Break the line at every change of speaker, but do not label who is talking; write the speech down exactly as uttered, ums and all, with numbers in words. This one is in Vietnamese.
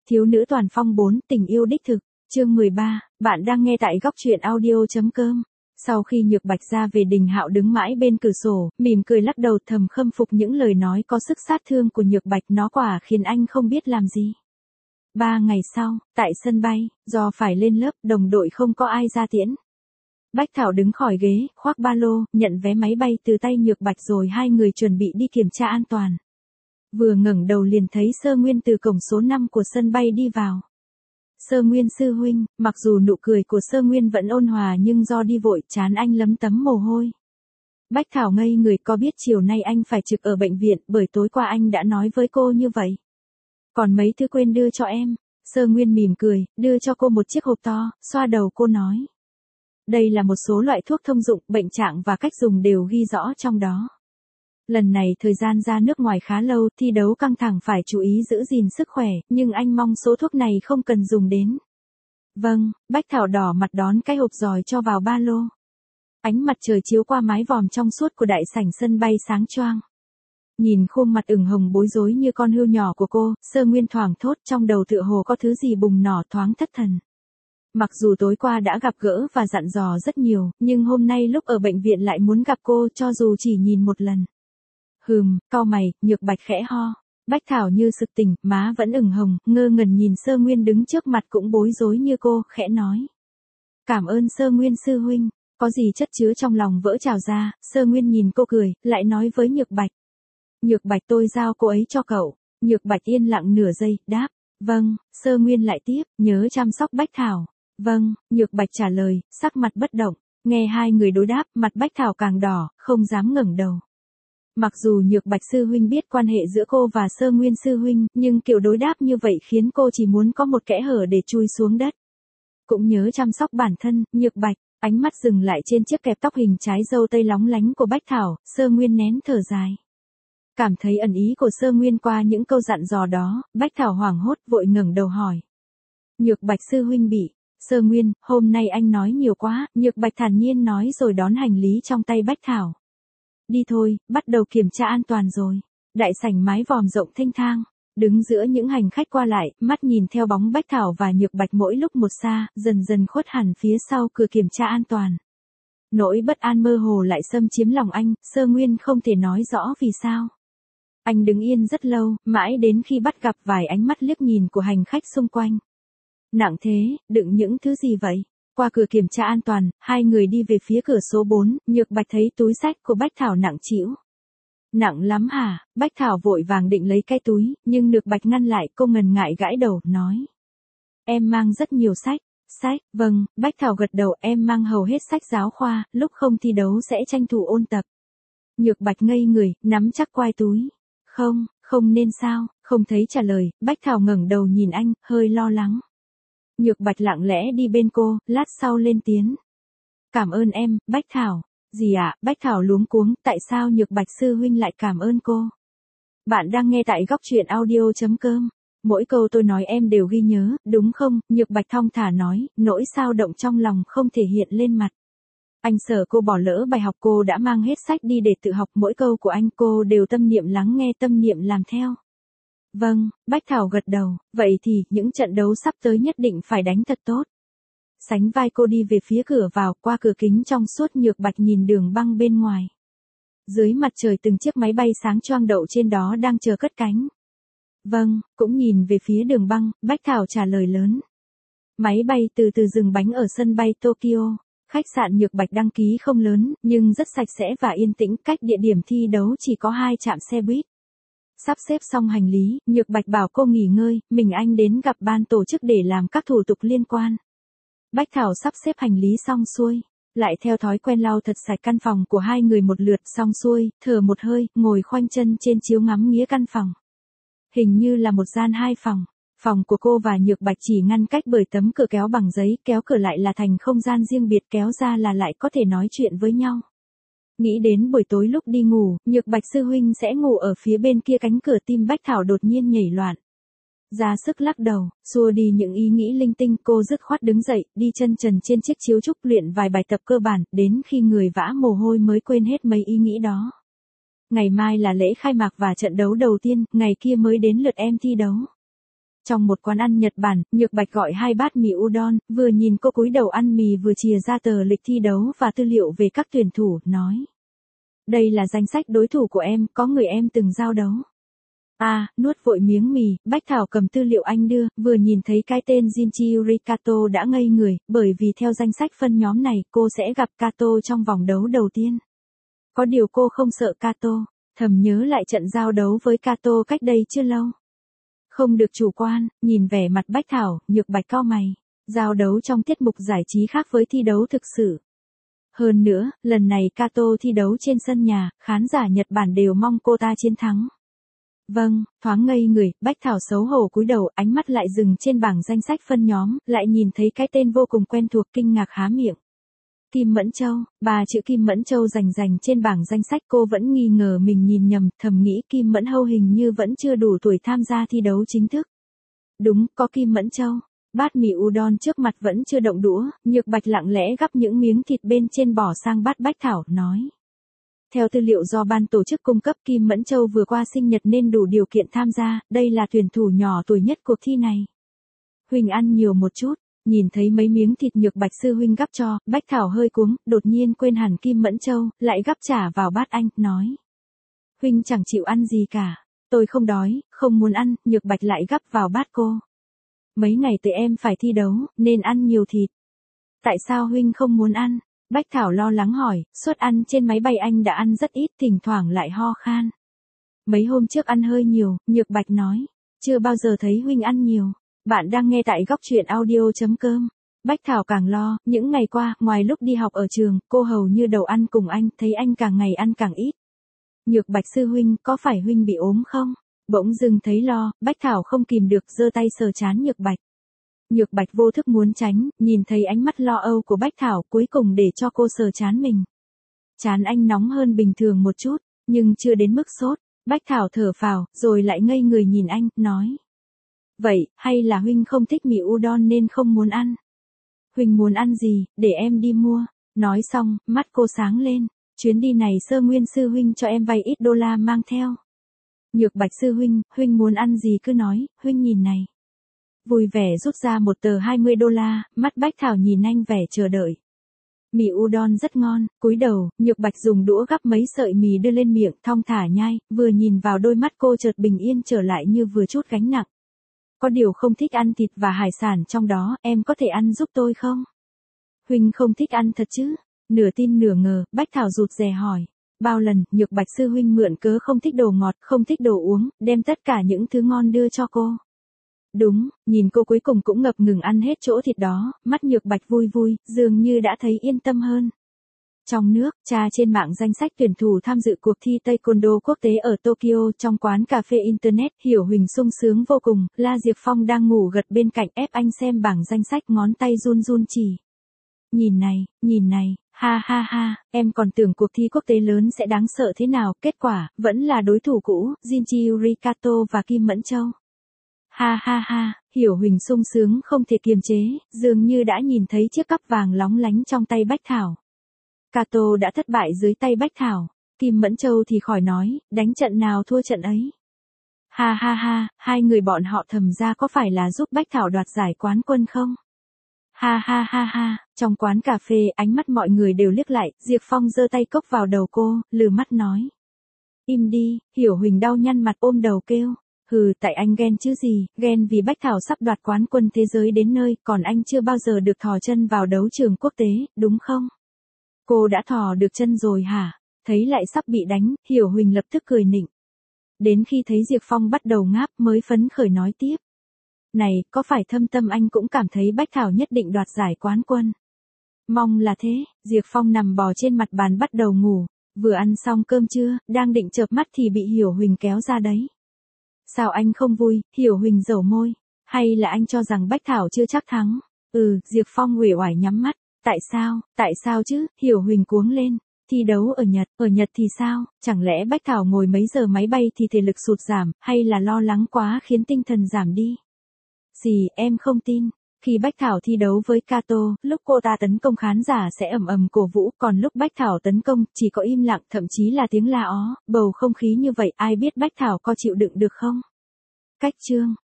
Thiếu nữ toàn phong bốn, tình yêu đích thực, chương mười ba, bạn đang nghe tại góc truyện audio.com. Sau khi Nhược Bạch ra về, Đình Hạo đứng mãi bên cửa sổ, mỉm cười lắc đầu, thầm khâm phục những lời nói có sức sát thương của Nhược Bạch, nó quả khiến anh không biết làm gì. Ba ngày sau, tại sân bay, do phải lên lớp, đồng đội không có ai ra tiễn. Bách Thảo đứng khỏi ghế, khoác ba lô, nhận vé máy bay từ tay Nhược Bạch rồi hai người chuẩn bị đi kiểm tra an toàn. Vừa ngẩng đầu liền thấy Sơ Nguyên từ cổng số năm của sân bay đi vào. Sơ Nguyên sư huynh, mặc dù nụ cười của Sơ Nguyên vẫn ôn hòa nhưng do đi vội, trán anh lấm tấm mồ hôi. Bách Thảo ngây người, có biết chiều nay anh phải trực ở bệnh viện, bởi tối qua anh đã nói với cô như vậy. Còn mấy thứ quên đưa cho em. Sơ Nguyên mỉm cười, đưa cho cô một chiếc hộp to, xoa đầu cô nói. Đây là một số loại thuốc thông dụng, bệnh trạng và cách dùng đều ghi rõ trong đó. Lần này thời gian ra nước ngoài khá lâu, thi đấu căng thẳng, phải chú ý giữ gìn sức khỏe, nhưng anh mong số thuốc này không cần dùng đến. Vâng, Bách Thảo đỏ mặt đón cái hộp rồi cho vào ba lô. Ánh mặt trời chiếu qua mái vòm trong suốt của đại sảnh sân bay sáng choang. Nhìn khuôn mặt ửng hồng bối rối như con hươu nhỏ của cô, Sơ Nguyên thoảng thốt, trong đầu tựa hồ có thứ gì bùng nổ, thoáng thất thần. Mặc dù tối qua đã gặp gỡ và dặn dò rất nhiều, nhưng hôm nay lúc ở bệnh viện lại muốn gặp cô, cho dù chỉ nhìn một lần. Hừm, cau mày, Nhược Bạch khẽ ho. Bách Thảo như sực tỉnh, má vẫn ửng hồng, ngơ ngẩn nhìn Sơ Nguyên đứng trước mặt cũng bối rối như cô, khẽ nói. Cảm ơn Sơ Nguyên sư huynh, có gì chất chứa trong lòng vỡ trào ra. Sơ Nguyên nhìn cô cười, lại nói với Nhược Bạch. Nhược Bạch, tôi giao cô ấy cho cậu. Nhược Bạch yên lặng nửa giây, đáp. Vâng. Sơ Nguyên lại tiếp, nhớ chăm sóc Bách Thảo. Vâng. Nhược Bạch trả lời, sắc mặt bất động. Nghe hai người đối đáp, mặt Bách Thảo càng đỏ, không dám ngẩng đầu. Mặc dù Nhược Bạch sư huynh biết quan hệ giữa cô và Sơ Nguyên sư huynh, nhưng kiểu đối đáp như vậy khiến cô chỉ muốn có một kẽ hở để chui xuống đất. Cũng nhớ chăm sóc bản thân. Nhược Bạch, ánh mắt dừng lại trên chiếc kẹp tóc hình trái dâu tây lóng lánh của Bách Thảo. Sơ Nguyên nén thở dài. Cảm thấy ẩn ý của Sơ Nguyên qua những câu dặn dò đó, Bách Thảo hoảng hốt vội ngẩng đầu hỏi. Nhược Bạch sư huynh bị. Sơ Nguyên, hôm nay anh nói nhiều quá. Nhược Bạch thản nhiên nói rồi đón hành lý trong tay Bách Thảo. Đi thôi, bắt đầu kiểm tra an toàn rồi. Đại sảnh mái vòm rộng thênh thang, đứng giữa những hành khách qua lại, mắt nhìn theo bóng Bách Thảo và Nhược Bạch mỗi lúc một xa, dần dần khuất hẳn phía sau cửa kiểm tra an toàn. Nỗi bất an mơ hồ lại xâm chiếm lòng anh, Sơ Nguyên không thể nói rõ vì sao. Anh đứng yên rất lâu, mãi đến khi bắt gặp vài ánh mắt liếc nhìn của hành khách xung quanh. Nặng thế, đựng những thứ gì vậy? Qua cửa kiểm tra an toàn, hai người đi về phía cửa số bốn, Nhược Bạch thấy túi xách của Bách Thảo nặng trĩu. Nặng lắm hả? Bách Thảo vội vàng định lấy cái túi, nhưng Nhược Bạch ngăn lại, cô ngần ngại gãi đầu, nói. Em mang rất nhiều sách. Sách, vâng, Bách Thảo gật đầu, em mang hầu hết sách giáo khoa, lúc không thi đấu sẽ tranh thủ ôn tập. Nhược Bạch ngây người, nắm chắc quai túi. Không, không nên sao? Không thấy trả lời, Bách Thảo ngẩng đầu nhìn anh, hơi lo lắng. Nhược Bạch lặng lẽ đi bên cô, lát sau lên tiếng. Cảm ơn em, Bách Thảo. Gì ạ? À? Bách Thảo luống cuống, tại sao Nhược Bạch sư huynh lại cảm ơn cô? Bạn đang nghe tại góc truyện audio.com. Mỗi câu tôi nói em đều ghi nhớ, đúng không? Nhược Bạch thong thả nói, nỗi sao động trong lòng không thể hiện lên mặt. Anh sợ cô bỏ lỡ bài học, cô đã mang hết sách đi để tự học, mỗi câu của anh cô đều tâm niệm lắng nghe, tâm niệm làm theo. Vâng, Bách Thảo gật đầu, vậy thì, những trận đấu sắp tới nhất định phải đánh thật tốt. Sánh vai cô đi về phía cửa vào, qua cửa kính trong suốt, Nhược Bạch nhìn đường băng bên ngoài. Dưới mặt trời từng chiếc máy bay sáng choang đậu trên đó đang chờ cất cánh. Vâng, cũng nhìn về phía đường băng, Bách Thảo trả lời lớn. Máy bay từ từ dừng bánh ở sân bay Tokyo. Khách sạn Nhược Bạch đăng ký không lớn, nhưng rất sạch sẽ và yên tĩnh, cách địa điểm thi đấu chỉ có hai trạm xe buýt. Sắp xếp xong hành lý, Nhược Bạch bảo cô nghỉ ngơi, mình anh đến gặp ban tổ chức để làm các thủ tục liên quan. Bách Thảo sắp xếp hành lý xong xuôi, lại theo thói quen lau thật sạch căn phòng của hai người một lượt, xong xuôi, thở một hơi, ngồi khoanh chân trên chiếu ngắm nghía căn phòng. Hình như là một gian hai phòng. Phòng của cô và Nhược Bạch chỉ ngăn cách bởi tấm cửa kéo bằng giấy, kéo cửa lại là thành không gian riêng biệt, kéo ra là lại có thể nói chuyện với nhau. Nghĩ đến buổi tối lúc đi ngủ, Nhược Bạch sư huynh sẽ ngủ ở phía bên kia cánh cửa, tim Bách Thảo đột nhiên nhảy loạn. Ra sức lắc đầu, xua đi những ý nghĩ linh tinh, cô dứt khoát đứng dậy, đi chân trần trên chiếc chiếu trúc luyện vài bài tập cơ bản, đến khi người vã mồ hôi mới quên hết mấy ý nghĩ đó. Ngày mai là lễ khai mạc và trận đấu đầu tiên, ngày kia mới đến lượt em thi đấu. Trong một quán ăn Nhật Bản, Nhược Bạch gọi hai bát mì udon, vừa nhìn cô cúi đầu ăn mì vừa chìa ra tờ lịch thi đấu và tư liệu về các tuyển thủ, nói. Đây là danh sách đối thủ của em, có người em từng giao đấu. À, nuốt vội miếng mì, Bách Thảo cầm tư liệu anh đưa, vừa nhìn thấy cái tên Jinchi Rikato đã ngây người, bởi vì theo danh sách phân nhóm này, cô sẽ gặp Kato trong vòng đấu đầu tiên. Có điều cô không sợ Kato, thầm nhớ lại trận giao đấu với Kato cách đây chưa lâu. Không được chủ quan, nhìn vẻ mặt Bách Thảo, Nhược Bạch cau mày. Giao đấu trong tiết mục giải trí khác với thi đấu thực sự. Hơn nữa, lần này Kato thi đấu trên sân nhà, khán giả Nhật Bản đều mong cô ta chiến thắng. Vâng, thoáng ngây người, Bách Thảo xấu hổ cúi đầu, ánh mắt lại dừng trên bảng danh sách phân nhóm, lại nhìn thấy cái tên vô cùng quen thuộc, kinh ngạc há miệng. Kim Mẫn Châu, ba chữ Kim Mẫn Châu rành rành trên bảng danh sách, cô vẫn nghi ngờ mình nhìn nhầm, thầm nghĩ Kim Mẫn Hâu hình như vẫn chưa đủ tuổi tham gia thi đấu chính thức. Đúng, có Kim Mẫn Châu. Bát mì udon trước mặt vẫn chưa động đũa, Nhược Bạch lặng lẽ gắp những miếng thịt bên trên bỏ sang bát Bách Thảo, nói. Theo tư liệu do ban tổ chức cung cấp, Kim Mẫn Châu vừa qua sinh nhật nên đủ điều kiện tham gia, đây là tuyển thủ nhỏ tuổi nhất cuộc thi này. Huynh ăn nhiều một chút, nhìn thấy mấy miếng thịt Nhược Bạch sư huynh gắp cho, Bách Thảo hơi cuống, đột nhiên quên hẳn Kim Mẫn Châu, lại gắp trả vào bát anh, nói. Huynh chẳng chịu ăn gì cả, tôi không đói, không muốn ăn, Nhược Bạch lại gắp vào bát cô. Mấy ngày tới em phải thi đấu, nên ăn nhiều thịt. Tại sao huynh không muốn ăn? Bách Thảo lo lắng hỏi, suất ăn trên máy bay anh đã ăn rất ít, thỉnh thoảng lại ho khan. Mấy hôm trước ăn hơi nhiều, Nhược Bạch nói. Chưa bao giờ thấy huynh ăn nhiều. Bạn đang nghe tại góc truyện audio.com. Bách Thảo càng lo, những ngày qua, ngoài lúc đi học ở trường, cô hầu như đầu ăn cùng anh, thấy anh càng ngày ăn càng ít. Nhược Bạch sư huynh, có phải huynh bị ốm không? Bỗng dưng thấy lo, Bách Thảo không kìm được giơ tay sờ trán Nhược Bạch. Nhược Bạch vô thức muốn tránh, nhìn thấy ánh mắt lo âu của Bách Thảo, cuối cùng để cho cô sờ trán mình. Trán anh nóng hơn bình thường một chút, nhưng chưa đến mức sốt. Bách Thảo thở phào, rồi lại ngây người nhìn anh, nói. Vậy, hay là huynh không thích mì udon nên không muốn ăn? Huynh muốn ăn gì, để em đi mua. Nói xong, mắt cô sáng lên. Chuyến đi này Sơ Nguyên sư huynh cho em vay ít đô la mang theo. Nhược Bạch sư huynh, huynh muốn ăn gì cứ nói, huynh nhìn này. Vui vẻ rút ra một tờ hai mươi đô la, mắt Bách Thảo nhìn anh vẻ chờ đợi. Mì udon rất ngon, cúi đầu, Nhược Bạch dùng đũa gắp mấy sợi mì đưa lên miệng, thong thả nhai, vừa nhìn vào đôi mắt cô chợt bình yên trở lại như vừa chút gánh nặng. Có điều không thích ăn thịt và hải sản trong đó, em có thể ăn giúp tôi không? Huynh không thích ăn thật chứ? Nửa tin nửa ngờ, Bách Thảo rụt rè hỏi. Bao lần, Nhược Bạch sư huynh mượn cớ không thích đồ ngọt, không thích đồ uống, đem tất cả những thứ ngon đưa cho cô. Đúng, nhìn cô cuối cùng cũng ngập ngừng ăn hết chỗ thịt đó, mắt Nhược Bạch vui vui, dường như đã thấy yên tâm hơn. Trong nước, tra trên mạng danh sách tuyển thủ tham dự cuộc thi Taekwondo quốc tế ở Tokyo, trong quán cà phê Internet, Hiểu Huỳnh sung sướng vô cùng, La Diệp Phong đang ngủ gật bên cạnh ép anh xem bảng danh sách, ngón tay run run chỉ. Nhìn này, nhìn này, ha ha ha, em còn tưởng cuộc thi quốc tế lớn sẽ đáng sợ thế nào, kết quả, vẫn là đối thủ cũ, Jinchi Rikato và Kim Mẫn Châu. Ha ha ha, Hiểu Huỳnh sung sướng không thể kiềm chế, dường như đã nhìn thấy chiếc cắp vàng lóng lánh trong tay Bách Thảo. Kato đã thất bại dưới tay Bách Thảo, Kim Mẫn Châu thì khỏi nói, đánh trận nào thua trận ấy. Ha ha ha, hai người bọn họ thầm ra có phải là giúp Bách Thảo đoạt giải quán quân không? Ha ha ha ha, trong quán cà phê, ánh mắt mọi người đều liếc lại, Diệp Phong giơ tay cốc vào đầu cô, lừ mắt nói. Im đi, Hiểu Huỳnh đau nhăn mặt ôm đầu kêu. Hừ, tại anh ghen chứ gì, ghen vì Bách Thảo sắp đoạt quán quân thế giới đến nơi, còn anh chưa bao giờ được thò chân vào đấu trường quốc tế, đúng không? Cô đã thò được chân rồi hả? Thấy lại sắp bị đánh, Hiểu Huỳnh lập tức cười nịnh. Đến khi thấy Diệp Phong bắt đầu ngáp mới phấn khởi nói tiếp. Này, có phải thâm tâm anh cũng cảm thấy Bách Thảo nhất định đoạt giải quán quân? Mong là thế, Diệp Phong nằm bò trên mặt bàn bắt đầu ngủ, vừa ăn xong cơm trưa, đang định chợp mắt thì bị Hiểu Huỳnh kéo ra đấy. Sao anh không vui, Hiểu Huỳnh dẩu môi, hay là anh cho rằng Bách Thảo chưa chắc thắng? Ừ, Diệp Phong uể oải nhắm mắt, tại sao, tại sao chứ, Hiểu Huỳnh cuống lên. Thi đấu ở Nhật, ở Nhật thì sao, chẳng lẽ Bách Thảo ngồi mấy giờ máy bay thì thể lực sụt giảm, hay là lo lắng quá khiến tinh thần giảm đi? Gì, em không tin. Khi Bách Thảo thi đấu với Kato, lúc cô ta tấn công khán giả sẽ ầm ầm cổ vũ, còn lúc Bách Thảo tấn công, chỉ có im lặng, thậm chí là tiếng la ó, bầu không khí như vậy, ai biết Bách Thảo có chịu đựng được không? Cách chương